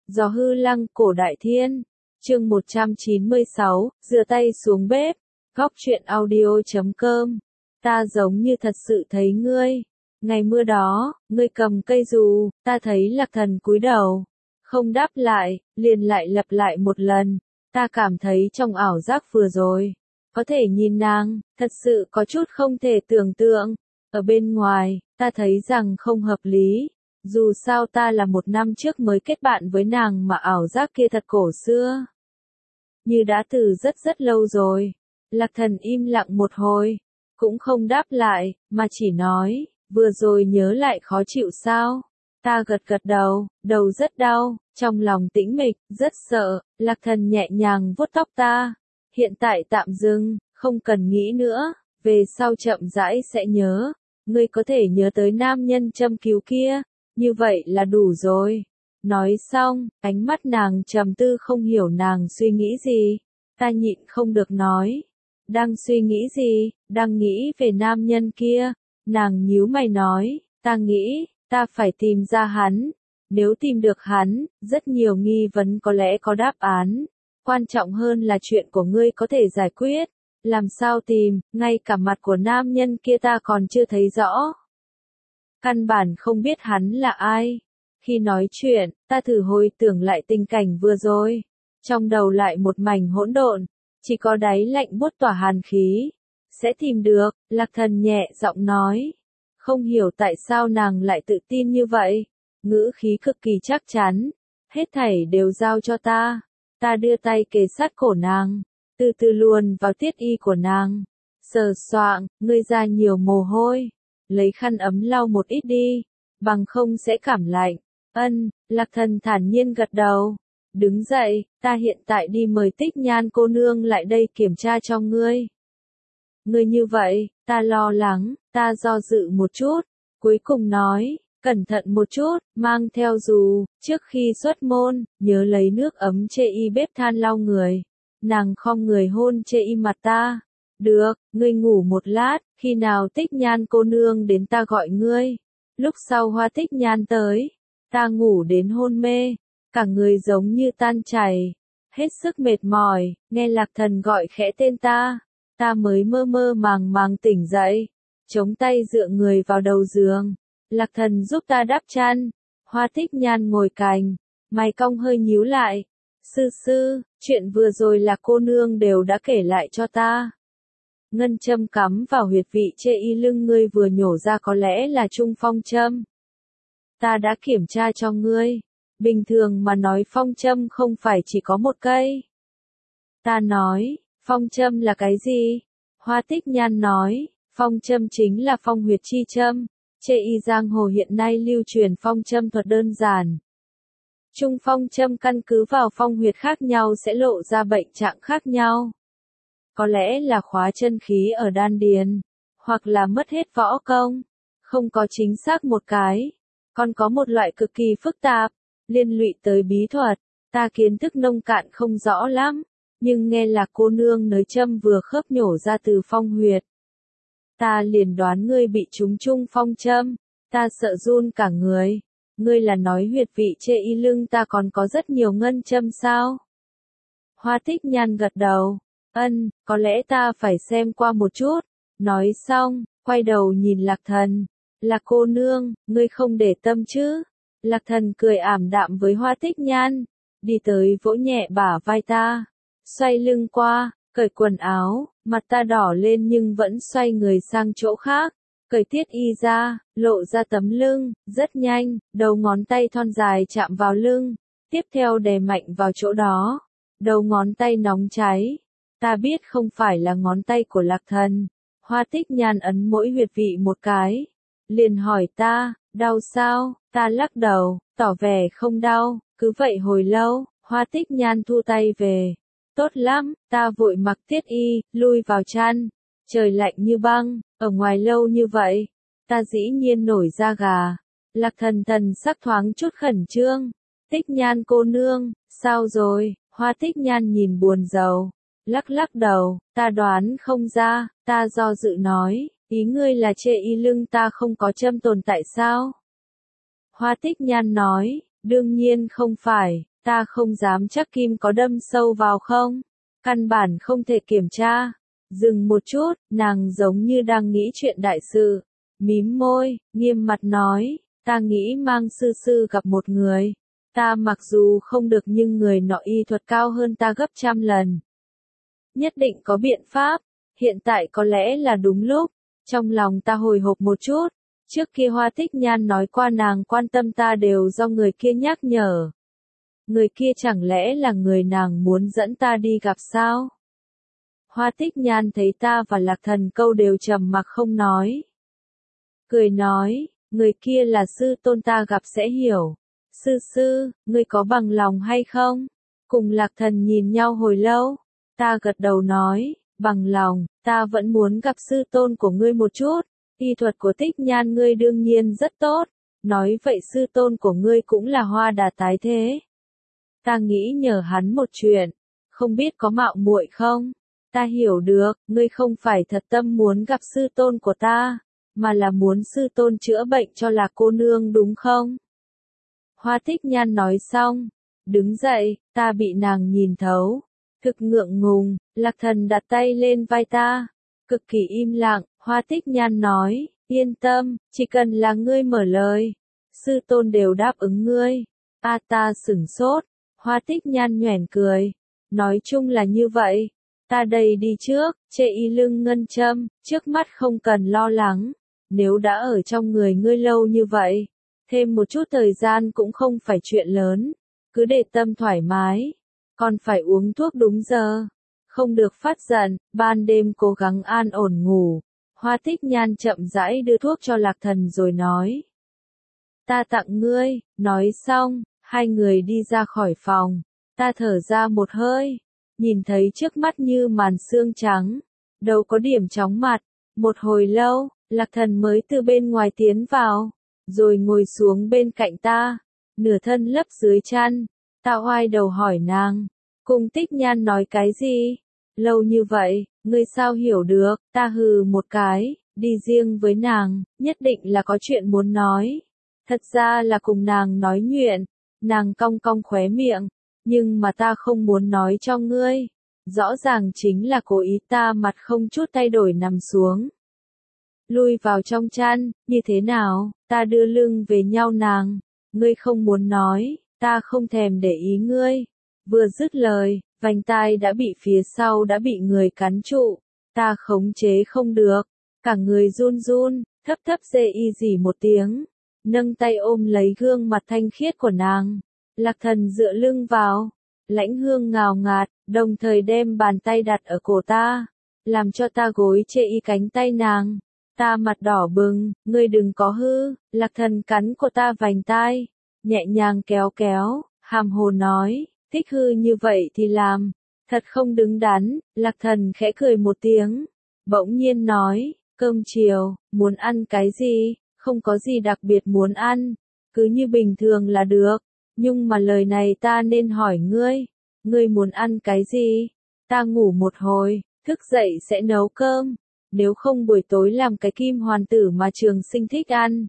Gió hư lăng cổ đại thiên. Chương 196, dựa tay xuống bếp. Góc truyện audio.com. Ta giống như thật sự thấy ngươi. Ngày mưa đó, ngươi cầm cây dù, ta thấy Lạc Thần cúi đầu, không đáp lại, liền lại lặp lại một lần. Ta cảm thấy trong ảo giác vừa rồi, có thể nhìn nàng, thật sự có chút không thể tưởng tượng. Ở bên ngoài, ta thấy rằng không hợp lý. Dù sao ta là 1 năm trước mới kết bạn với nàng mà ảo giác kia thật cổ xưa. Như đã từ rất lâu rồi. Lạc Thần im lặng một hồi, cũng không đáp lại, mà chỉ nói, vừa rồi nhớ lại khó chịu sao? Ta gật đầu, đầu rất đau, trong lòng tĩnh mịch, rất sợ. Lạc Thần nhẹ nhàng vuốt tóc ta. Hiện tại tạm dừng, không cần nghĩ nữa, về sau chậm rãi sẽ nhớ. Ngươi có thể nhớ tới nam nhân châm cứu kia, như vậy là đủ rồi. Nói xong, ánh mắt nàng trầm tư không hiểu nàng suy nghĩ gì. Ta nhịn không được nói. Đang suy nghĩ gì? Đang nghĩ về nam nhân kia. Nàng nhíu mày nói, ta nghĩ, ta phải tìm ra hắn. Nếu tìm được hắn, rất nhiều nghi vấn có lẽ có đáp án. Quan trọng hơn là chuyện của ngươi có thể giải quyết. Làm sao tìm, ngay cả mặt của nam nhân kia ta còn chưa thấy rõ. Căn bản không biết hắn là ai. Khi nói chuyện, ta thử hồi tưởng lại tình cảnh vừa rồi. Trong đầu lại một mảnh hỗn độn, chỉ có đáy lạnh buốt tỏa hàn khí. Sẽ tìm được, Lạc Thần nhẹ giọng nói. Không hiểu tại sao nàng lại tự tin như vậy. Ngữ khí cực kỳ chắc chắn. Hết thảy đều giao cho ta. Ta đưa tay kề sát cổ nàng, từ từ luồn vào tiết y của nàng. Sờ soạng, ngươi ra nhiều mồ hôi. Lấy khăn ấm lau một ít đi, bằng không sẽ cảm lạnh. Lạc Thần thản nhiên gật đầu. Đứng dậy, ta hiện tại đi mời Tích Nhan cô nương lại đây kiểm tra cho ngươi. Ngươi như vậy, ta lo lắng, ta do dự một chút, cuối cùng nói, cẩn thận một chút, mang theo dù, trước khi xuất môn, nhớ lấy nước ấm chê y bếp than lau người. Nàng khom người hôn chê y mặt ta. Được, ngươi ngủ một lát, khi nào Tích Nhan cô nương đến ta gọi ngươi. Lúc sau Hoa Tích Nhan tới, ta ngủ đến hôn mê, cả người giống như tan chảy, hết sức mệt mỏi, nghe Lạc Thần gọi khẽ tên ta mới mơ mơ màng tỉnh dậy, chống tay dựa người vào đầu giường. Lạc Thần giúp ta đắp chăn, Hoa Tích Nhan ngồi cạnh, mày cong hơi nhíu lại. Sư, chuyện vừa rồi là cô nương đều đã kể lại cho ta. Ngân châm cắm vào huyệt vị chê y lưng ngươi vừa nhổ ra có lẽ là trung phong châm. Ta đã kiểm tra cho ngươi. Bình thường mà nói phong châm không phải chỉ có một cây. Ta nói, phong châm là cái gì? Hoa Tích Nhan nói, phong châm chính là phong huyệt chi châm. Chê y giang hồ hiện nay lưu truyền phong châm thuật đơn giản. Trung phong châm căn cứ vào phong huyệt khác nhau sẽ lộ ra bệnh trạng khác nhau. Có lẽ là khóa chân khí ở đan điền, hoặc là mất hết võ công. Không có chính xác một cái. Còn có một loại cực kỳ phức tạp, liên lụy tới bí thuật. Ta kiến thức nông cạn không rõ lắm, nhưng nghe là cô nương nới châm vừa khớp nhổ ra từ phong huyệt. Ta liền đoán ngươi bị trúng trung phong châm, ta sợ run cả người. Ngươi là nói huyệt vị chê y lưng ta còn có rất nhiều ngân châm sao? Hoa Tích Nhan gật đầu. Có lẽ ta phải xem qua một chút. Nói xong, quay đầu nhìn Lạc Thần. Là cô nương, ngươi không để tâm chứ? Lạc Thần cười ảm đạm với Hoa Tích Nhan. Đi tới vỗ nhẹ bả vai ta. Xoay lưng qua, cởi quần áo, mặt ta đỏ lên nhưng vẫn xoay người sang chỗ khác. Cởi tiết y ra, lộ ra tấm lưng, rất nhanh, đầu ngón tay thon dài chạm vào lưng. Tiếp theo đè mạnh vào chỗ đó. Đầu ngón tay nóng cháy. Ta biết không phải là ngón tay của Lạc Thần. Hoa Tích Nhan ấn mỗi huyệt vị một cái. Liền hỏi ta, đau sao? Ta lắc đầu, tỏ vẻ không đau. Cứ vậy hồi lâu, Hoa Tích Nhan thu tay về. Tốt lắm, ta vội mặc tiết y, lui vào chăn. Trời lạnh như băng, ở ngoài lâu như vậy. Ta dĩ nhiên nổi da gà. Lạc Thần sắc thoáng chút khẩn trương. Tích Nhan cô nương, sao rồi? Hoa Tích Nhan nhìn buồn rầu. Lắc đầu, ta đoán không ra. Ta do dự nói, ý ngươi là chê y lưng ta không có châm tồn tại sao? Hoa Tích Nhan nói, đương nhiên không phải, ta không dám chắc kim có đâm sâu vào không, căn bản không thể kiểm tra. Dừng một chút, nàng giống như đang nghĩ chuyện đại sự, mím môi, nghiêm mặt nói, ta nghĩ mang sư sư gặp một người. Ta mặc dù không được nhưng người nọ y thuật cao hơn ta gấp trăm lần. Nhất định có biện pháp, hiện tại có lẽ là đúng lúc. Trong lòng ta hồi hộp một chút, trước kia Hoa Tích Nhan nói qua nàng quan tâm ta đều do người kia nhắc nhở. Người kia chẳng lẽ là người nàng muốn dẫn ta đi gặp sao? Hoa Tích Nhan thấy ta và Lạc Thần Câu đều trầm mặc không nói. Cười nói, người kia là sư tôn ta gặp sẽ hiểu. Sư sư, ngươi có bằng lòng hay không? Cùng Lạc Thần nhìn nhau hồi lâu, ta gật đầu nói, bằng lòng, ta vẫn muốn gặp sư tôn của ngươi một chút. Y thuật của Tích Nhan ngươi đương nhiên rất tốt, nói vậy sư tôn của ngươi cũng là Hoa Đà tái thế. Ta nghĩ nhờ hắn một chuyện, không biết có mạo muội không? Ta hiểu được, ngươi không phải thật tâm muốn gặp sư tôn của ta, mà là muốn sư tôn chữa bệnh cho Lạc cô nương đúng không? Hoa Tích Nhan nói xong, đứng dậy, ta bị nàng nhìn thấu, thực ngượng ngùng. Lạc Thần đặt tay lên vai ta, cực kỳ im lặng. Hoa Tích Nhan nói, yên tâm, chỉ cần là ngươi mở lời, sư tôn đều đáp ứng ngươi. Ta sửng sốt. Hoa Tích Nhan nhoẻn cười, nói chung là như vậy. Ta đây đi trước, chê y lưng ngân châm, trước mắt không cần lo lắng. Nếu đã ở trong người ngươi lâu như vậy, thêm một chút thời gian cũng không phải chuyện lớn, cứ để tâm thoải mái, còn phải uống thuốc đúng giờ, không được phát giận, ban đêm cố gắng an ổn ngủ. Hoa Tích Nhan chậm rãi đưa thuốc cho Lạc Thần rồi nói, ta tặng ngươi. Nói xong, hai người đi ra khỏi phòng, ta thở ra một hơi, nhìn thấy trước mắt như màn sương trắng, đâu có điểm chóng mặt. Một hồi lâu, Lạc Thần mới từ bên ngoài tiến vào, rồi ngồi xuống bên cạnh ta, nửa thân lấp dưới chăn. Ta oai đầu hỏi nàng, cùng Tích Nhan nói cái gì? Lâu như vậy, ngươi sao hiểu được? Ta hừ một cái, đi riêng với nàng, nhất định là có chuyện muốn nói. Thật ra là cùng nàng nói chuyện. Nàng cong cong khóe miệng, nhưng mà ta không muốn nói cho ngươi. Rõ ràng chính là cố ý. Ta mặt không chút thay đổi nằm xuống, lui vào trong chăn. Như thế nào? Ta đưa lưng về nhau nàng. Ngươi không muốn nói, ta không thèm để ý ngươi. Vừa dứt lời, vành tai đã bị phía sau đã bị người cắn trụ. Ta khống chế không được, cả người run run, thấp thấp dê y gì một tiếng, nâng tay ôm lấy gương mặt thanh khiết của nàng. Lạc Thần dựa lưng vào, lãnh hương ngào ngạt, đồng thời đem bàn tay đặt ở cổ ta, làm cho ta gối chê y cánh tay nàng. Ta mặt đỏ bừng, ngươi đừng có hư. Lạc Thần cắn của ta vành tai, nhẹ nhàng kéo kéo, hàm hồ nói, thích hư như vậy thì làm, thật không đứng đắn. Lạc Thần khẽ cười một tiếng, bỗng nhiên nói, cơm chiều, muốn ăn cái gì? Không có gì đặc biệt muốn ăn, cứ như bình thường là được. Nhưng mà lời này ta nên hỏi ngươi, ngươi muốn ăn cái gì? Ta ngủ một hồi, thức dậy sẽ nấu cơm, nếu không buổi tối làm cái kim hoàn tử mà Trường Sinh thích ăn.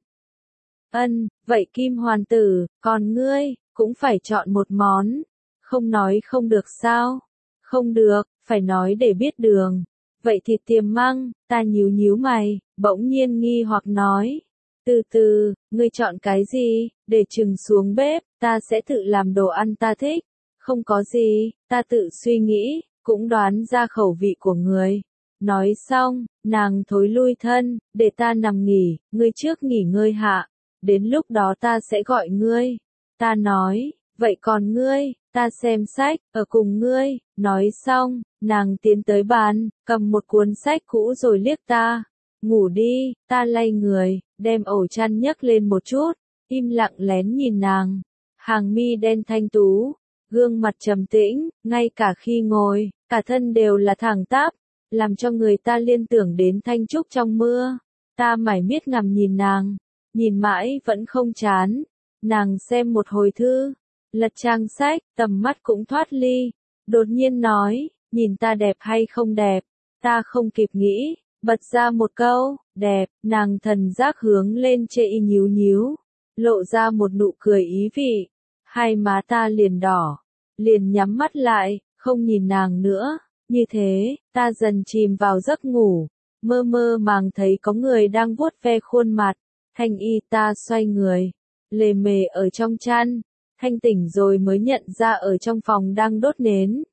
Vậy kim hoàn tử, còn ngươi, cũng phải chọn một món. Không nói không được sao? Không được, phải nói để biết đường. Vậy thịt tiềm măng. Ta nhíu nhíu mày, bỗng nhiên nghi hoặc nói, từ từ, ngươi chọn cái gì? Để Trừng xuống bếp, ta sẽ tự làm đồ ăn ta thích. Không có gì, ta tự suy nghĩ, cũng đoán ra khẩu vị của người. Nói xong, nàng thối lui thân, để ta nằm nghỉ, ngươi trước nghỉ ngơi hạ, đến lúc đó ta sẽ gọi ngươi. Ta nói, vậy còn ngươi? Ta xem sách, ở cùng ngươi. Nói xong, nàng tiến tới bàn, cầm một cuốn sách cũ rồi liếc ta. Ngủ đi. Ta lay người, đem ổ chăn nhấc lên một chút, im lặng lén nhìn nàng. Hàng mi đen thanh tú, gương mặt trầm tĩnh, ngay cả khi ngồi, cả thân đều là thẳng tắp, làm cho người ta liên tưởng đến Thanh Trúc trong mưa. Ta mải miết ngắm nhìn nàng, nhìn mãi vẫn không chán. Nàng xem một hồi thư, lật trang sách, tầm mắt cũng thoát ly. Đột nhiên nói, nhìn ta đẹp hay không đẹp? Ta không kịp nghĩ, bật ra một câu, đẹp. Nàng thần giác hướng lên chê y nhíu nhíu, lộ ra một nụ cười ý vị. Hai má ta liền đỏ, liền nhắm mắt lại, không nhìn nàng nữa. Như thế, ta dần chìm vào giấc ngủ, mơ mơ màng thấy có người đang vuốt ve khuôn mặt. Thanh y ta xoay người, lề mề ở trong chăn, thanh tỉnh rồi mới nhận ra ở trong phòng đang đốt nến.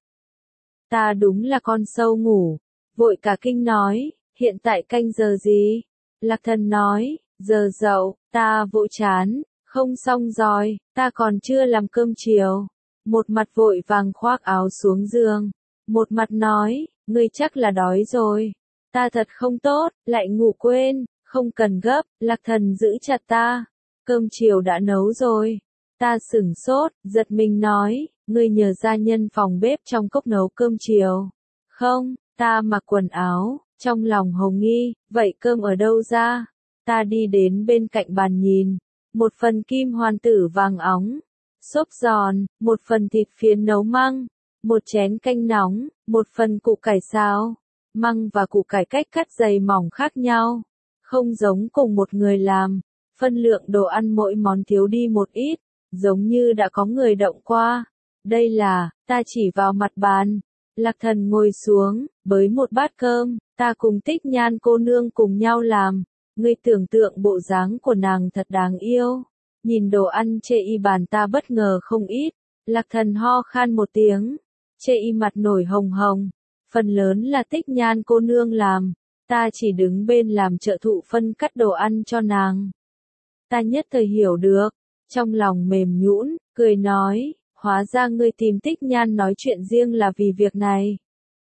Ta đúng là con sâu ngủ, vội cả kinh nói, hiện tại canh giờ gì? Lạc Thần nói, giờ dậu, ta vội chán, không xong rồi, ta còn chưa làm cơm chiều. Một mặt vội vàng khoác áo xuống giường, một mặt nói, ngươi chắc là đói rồi. Ta thật không tốt, lại ngủ quên, không cần gấp, Lạc Thần giữ chặt ta. Cơm chiều đã nấu rồi. Ta sửng sốt, giật mình nói, ngươi nhờ gia nhân phòng bếp trong cốc nấu cơm chiều. Không, ta mặc quần áo, trong lòng hồng nghi, vậy cơm ở đâu ra? Ta đi đến bên cạnh bàn nhìn, một phần kim hoàn tử vàng óng, xốp giòn, một phần thịt phiến nấu măng, một chén canh nóng, một phần củ cải xào. Măng và củ cải cách cắt dày mỏng khác nhau, không giống cùng một người làm. Phân lượng đồ ăn mỗi món thiếu đi một ít, giống như đã có người động qua. Đây là, ta chỉ vào mặt bàn. Lạc Thần ngồi xuống, bới một bát cơm, ta cùng Tích Nhan cô nương cùng nhau làm. Ngươi tưởng tượng bộ dáng của nàng thật đáng yêu. Nhìn đồ ăn chê y bàn ta bất ngờ không ít. Lạc Thần ho khan một tiếng, chê y mặt nổi hồng hồng. Phần lớn là Tích Nhan cô nương làm, ta chỉ đứng bên làm trợ thụ phân cắt đồ ăn cho nàng. Ta nhất thời hiểu được, trong lòng mềm nhũn, cười nói, hóa ra ngươi tìm Tích Nhan nói chuyện riêng là vì việc này.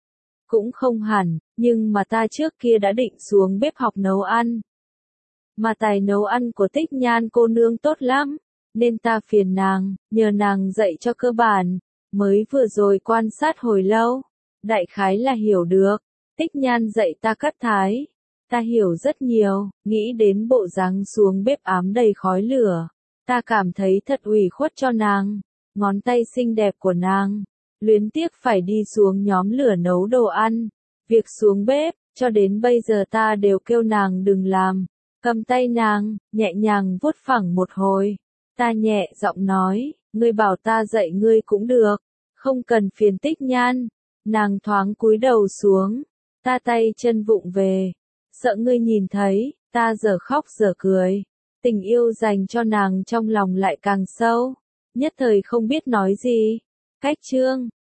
Cũng không hẳn, nhưng mà ta trước kia đã định xuống bếp học nấu ăn. Mà tài nấu ăn của Tích Nhan cô nương tốt lắm, nên ta phiền nàng, nhờ nàng dạy cho cơ bản. Mới vừa rồi quan sát hồi lâu, đại khái là hiểu được. Tích Nhan dạy ta cắt thái. Ta hiểu rất nhiều, nghĩ đến bộ dáng xuống bếp ám đầy khói lửa. Ta cảm thấy thật ủy khuất cho nàng. Ngón tay xinh đẹp của nàng, luyến tiếc phải đi xuống nhóm lửa nấu đồ ăn. Việc xuống bếp, cho đến bây giờ ta đều kêu nàng đừng làm. Cầm tay nàng, nhẹ nhàng vuốt phẳng một hồi. Ta nhẹ giọng nói, ngươi bảo ta dạy ngươi cũng được, không cần phiền Tích Nhan. Nàng thoáng cúi đầu xuống, ta tay chân vụng về. Sợ ngươi nhìn thấy, ta giờ khóc giờ cười. Tình yêu dành cho nàng trong lòng lại càng sâu. Nhất thời không biết nói gì. Cách chương